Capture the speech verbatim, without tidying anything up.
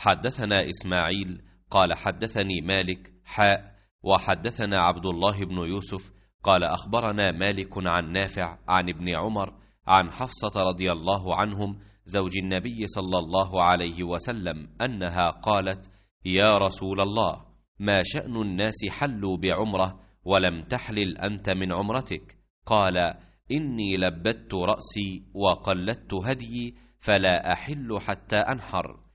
حدثنا إسماعيل قال حدثني مالك حاء وحدثنا عبد الله بن يوسف قال أخبرنا مالك عن نافع عن ابن عمر عن حفصة رضي الله عنهم زوج النبي صلى الله عليه وسلم أنها قالت: يا رسول الله، ما شأن الناس حلوا بعمرة ولم تحلل أنت من عمرتك؟ قال: إني لبدت رأسي وقلدت هديي فلا أحل حتى أنحر.